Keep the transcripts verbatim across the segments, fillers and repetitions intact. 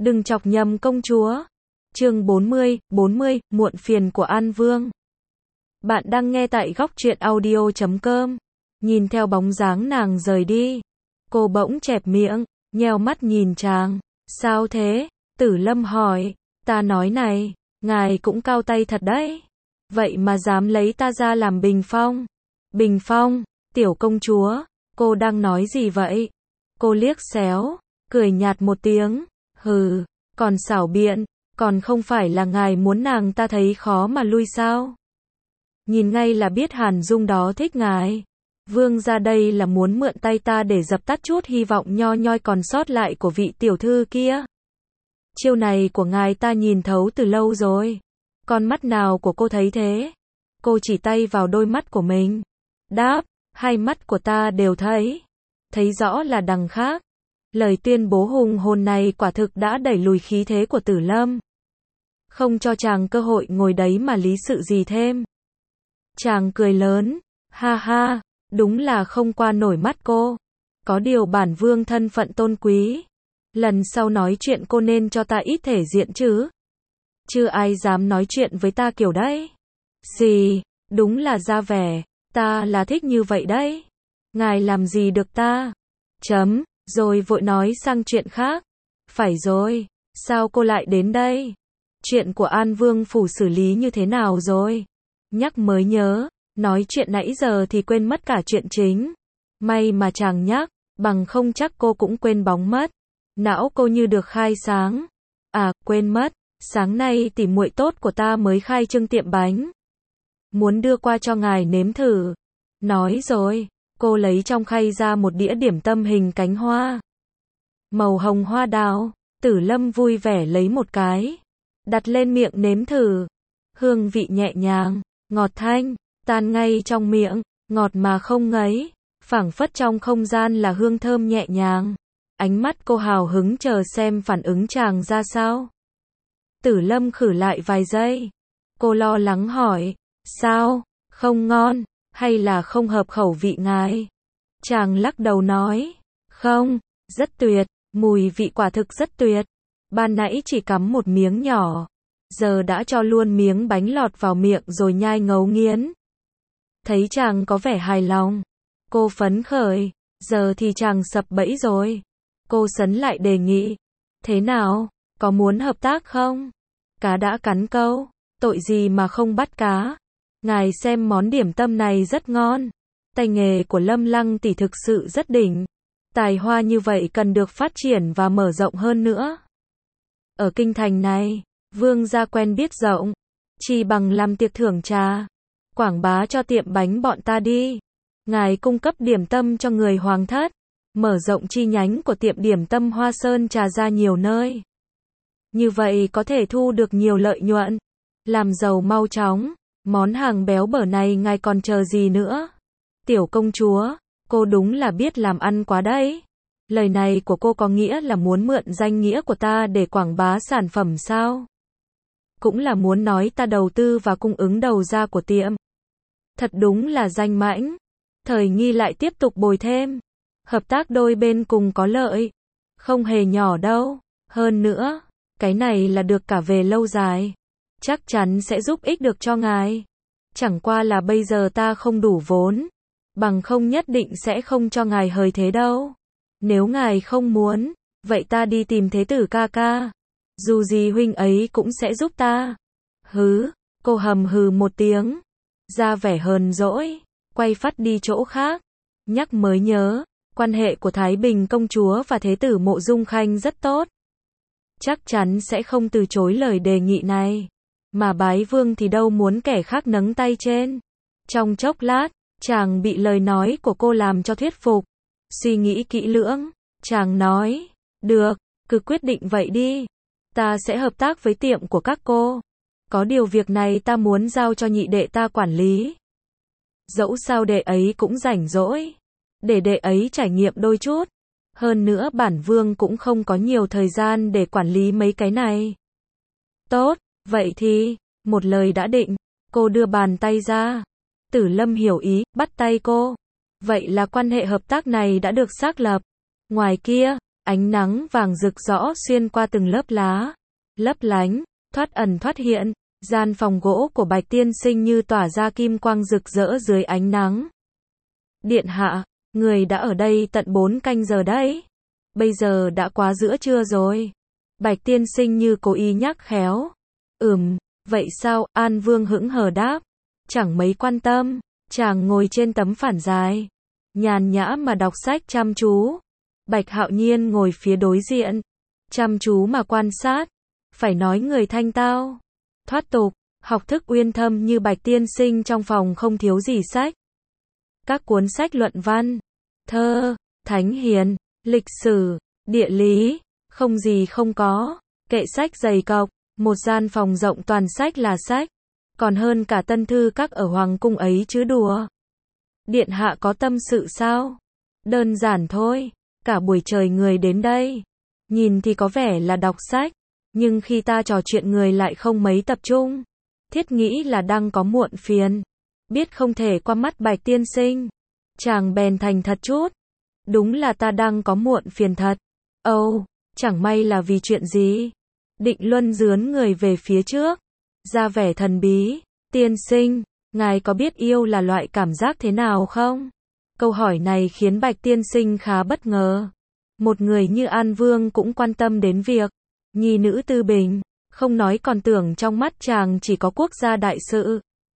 Đừng chọc nhầm công chúa. Chương bốn mươi, bốn mươi, muộn phiền của An Vương. Bạn đang nghe tại góc truyện audio chấm com. Nhìn theo bóng dáng nàng rời đi, cô bỗng chẹp miệng, nheo mắt nhìn chàng. Sao thế? Tử Lâm hỏi. Ta nói này, ngài cũng cao tay thật đấy. Vậy mà dám lấy ta ra làm bình phong. Bình phong, tiểu công chúa, cô đang nói gì vậy? Cô liếc xéo, cười nhạt một tiếng. Hừ, còn xảo biện, còn không phải là ngài muốn nàng ta thấy khó mà lui sao? Nhìn ngay là biết Hàn Dung đó thích ngài. Vương ra đây là muốn mượn tay ta để dập tắt chút hy vọng nho nhoi còn sót lại của vị tiểu thư kia. Chiêu này của ngài ta nhìn thấu từ lâu rồi. Con mắt nào của cô thấy thế? Cô chỉ tay vào đôi mắt của mình. Đáp, hai mắt của ta đều thấy. Thấy rõ là đằng khác. Lời tuyên bố hùng hồn này quả thực đã đẩy lùi khí thế của Tử Lâm. Không cho chàng cơ hội ngồi đấy mà lý sự gì thêm. Chàng cười lớn, ha ha, đúng là không qua nổi mắt cô. Có điều bản vương thân phận tôn quý. Lần sau nói chuyện cô nên cho ta ít thể diện chứ. Chưa ai dám nói chuyện với ta kiểu đấy. Gì, đúng là ra vẻ, ta là thích như vậy đấy. Ngài làm gì được ta? Chấm, rồi vội nói sang chuyện khác. Phải rồi, sao cô lại đến đây? Chuyện của An Vương phủ xử lý như thế nào rồi? Nhắc mới nhớ, nói chuyện nãy giờ thì quên mất cả chuyện chính. May mà chàng nhắc, bằng không chắc cô cũng quên bóng mất. Não cô như được khai sáng. À, quên mất, sáng nay tỉ muội tốt của ta mới khai trương tiệm bánh. Muốn đưa qua cho ngài nếm thử. Nói rồi, cô lấy trong khay ra một đĩa điểm tâm hình cánh hoa. Màu hồng hoa đào, Tử Lâm vui vẻ lấy một cái. Đặt lên miệng nếm thử. Hương vị nhẹ nhàng, ngọt thanh, tan ngay trong miệng, ngọt mà không ngấy. Phảng phất trong không gian là hương thơm nhẹ nhàng. Ánh mắt cô hào hứng chờ xem phản ứng chàng ra sao. Tử Lâm khử lại vài giây. Cô lo lắng hỏi, sao, không ngon, hay là không hợp khẩu vị ngài? Chàng lắc đầu nói, không, rất tuyệt, mùi vị quả thực rất tuyệt. Ban nãy chỉ cắm một miếng nhỏ, giờ đã cho luôn miếng bánh lọt vào miệng rồi nhai ngấu nghiến. Thấy chàng có vẻ hài lòng, cô phấn khởi, giờ thì chàng sập bẫy rồi. Cô sấn lại đề nghị, thế nào, có muốn hợp tác không? Cá đã cắn câu, tội gì mà không bắt cá. Ngài xem món điểm tâm này rất ngon. Tay nghề của Lâm Lăng tỷ thực sự rất đỉnh. Tài hoa như vậy cần được phát triển và mở rộng hơn nữa. Ở kinh thành này, vương gia quen biết rộng, chỉ bằng làm tiệc thưởng trà, quảng bá cho tiệm bánh bọn ta đi. Ngài cung cấp điểm tâm cho người hoàng thất, mở rộng chi nhánh của tiệm điểm tâm Hoa Sơn trà ra nhiều nơi. Như vậy có thể thu được nhiều lợi nhuận, làm giàu mau chóng. Món hàng béo bở này ngài còn chờ gì nữa? Tiểu công chúa, cô đúng là biết làm ăn quá đấy. Lời này của cô có nghĩa là muốn mượn danh nghĩa của ta để quảng bá sản phẩm sao? Cũng là muốn nói ta đầu tư và cung ứng đầu ra của tiệm. Thật đúng là danh mãnh. Thời Nghi lại tiếp tục bồi thêm. Hợp tác đôi bên cùng có lợi. Không hề nhỏ đâu. Hơn nữa, cái này là được cả về lâu dài. Chắc chắn sẽ giúp ích được cho ngài. Chẳng qua là bây giờ ta không đủ vốn. Bằng không nhất định sẽ không cho ngài hời thế đâu. Nếu ngài không muốn, vậy ta đi tìm thế tử ca ca. Dù gì huynh ấy cũng sẽ giúp ta. Hứ, cô hầm hừ một tiếng. Ra vẻ hờn dỗi, quay phát đi chỗ khác. Nhắc mới nhớ, quan hệ của Thái Bình công chúa và thế tử Mộ Dung Khanh rất tốt. Chắc chắn sẽ không từ chối lời đề nghị này. Mà bái vương thì đâu muốn kẻ khác nấng tay trên. Trong chốc lát, chàng bị lời nói của cô làm cho thuyết phục. Suy nghĩ kỹ lưỡng, chàng nói, được, cứ quyết định vậy đi. Ta sẽ hợp tác với tiệm của các cô. Có điều việc này ta muốn giao cho nhị đệ ta quản lý. Dẫu sao đệ ấy cũng rảnh rỗi. Để đệ ấy trải nghiệm đôi chút. Hơn nữa bản vương cũng không có nhiều thời gian để quản lý mấy cái này. Tốt, vậy thì, một lời đã định. Cô đưa bàn tay ra. Tử Lâm hiểu ý, bắt tay cô. Vậy là quan hệ hợp tác này đã được xác lập. Ngoài kia, Ánh nắng vàng rực rõ xuyên qua từng lớp lá, lấp lánh, thoát ẩn thoát hiện, gian phòng gỗ của Bạch tiên sinh như tỏa ra kim quang rực rỡ dưới ánh nắng. Điện hạ, người đã ở đây tận bốn canh giờ đấy. Bây giờ đã quá giữa trưa rồi. Bạch tiên sinh như cố ý nhắc khéo. Ừm, vậy sao? An Vương hững hờ đáp. Chẳng mấy quan tâm. Chàng ngồi trên tấm phản dài, nhàn nhã mà đọc sách chăm chú. Bạch Hạo Nhiên ngồi phía đối diện, chăm chú mà quan sát. Phải nói người thanh tao, thoát tục, học thức uyên thâm như Bạch tiên sinh trong phòng không thiếu gì sách. Các cuốn sách luận văn, thơ, thánh hiền, lịch sử, địa lý, không gì không có. Kệ sách dày cọc, một gian phòng rộng toàn sách là sách. Còn hơn cả tân thư các ở hoàng cung ấy chứ đùa. Điện hạ có tâm sự sao? Đơn giản thôi. Cả buổi trời người đến đây. Nhìn thì có vẻ là đọc sách. Nhưng khi ta trò chuyện người lại không mấy tập trung. Thiết nghĩ là đang có muộn phiền. Biết không thể qua mắt Bạch tiên sinh. Chàng bèn thành thật chút. Đúng là ta đang có muộn phiền thật. Âu, oh, chẳng may là vì chuyện gì? Định Luân dướn người về phía trước. Ra vẻ thần bí. Tiên sinh, ngài có biết yêu là loại cảm giác thế nào không? Câu hỏi này khiến Bạch tiên sinh khá bất ngờ. Một người như An Vương cũng quan tâm đến việc nhi nữ tư bình, không nói còn tưởng trong mắt chàng chỉ có quốc gia đại sự.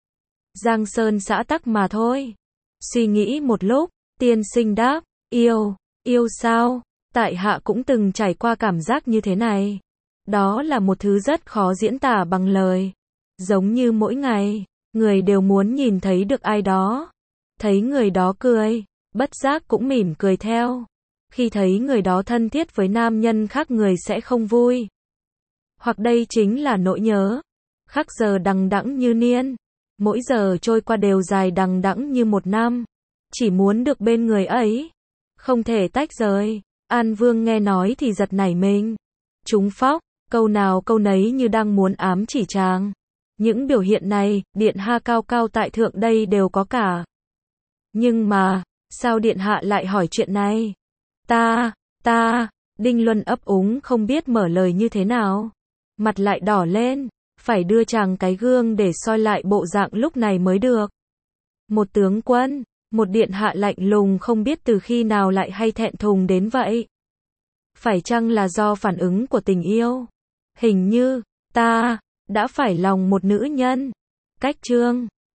Giang sơn xã tắc mà thôi. Suy nghĩ một lúc, tiên sinh đáp, yêu, yêu sao? Tại hạ cũng từng trải qua cảm giác như thế này. Đó là một thứ rất khó diễn tả bằng lời. Giống như mỗi ngày, người đều muốn nhìn thấy được ai đó. Thấy người đó cười, bất giác cũng mỉm cười theo. Khi thấy người đó thân thiết với nam nhân khác người sẽ không vui. Hoặc đây chính là nỗi nhớ. Khắc giờ đằng đẵng như niên. Mỗi giờ trôi qua đều dài đằng đẵng như một năm. Chỉ muốn được bên người ấy. Không thể tách rời. An Vương nghe nói thì giật nảy mình. Trúng phóc, câu nào câu nấy như đang muốn ám chỉ chàng. Những biểu hiện này, điện hạ cao cao tại thượng đây đều có cả. Nhưng mà, sao điện hạ lại hỏi chuyện này? Ta, ta, Đinh Luân ấp úng không biết mở lời như thế nào. Mặt lại đỏ lên, phải đưa chàng cái gương để soi lại bộ dạng lúc này mới được. Một tướng quân, một điện hạ lạnh lùng không biết từ khi nào lại hay thẹn thùng đến vậy. Phải chăng là do phản ứng của tình yêu? Hình như, ta đã phải lòng một nữ nhân. Cách chương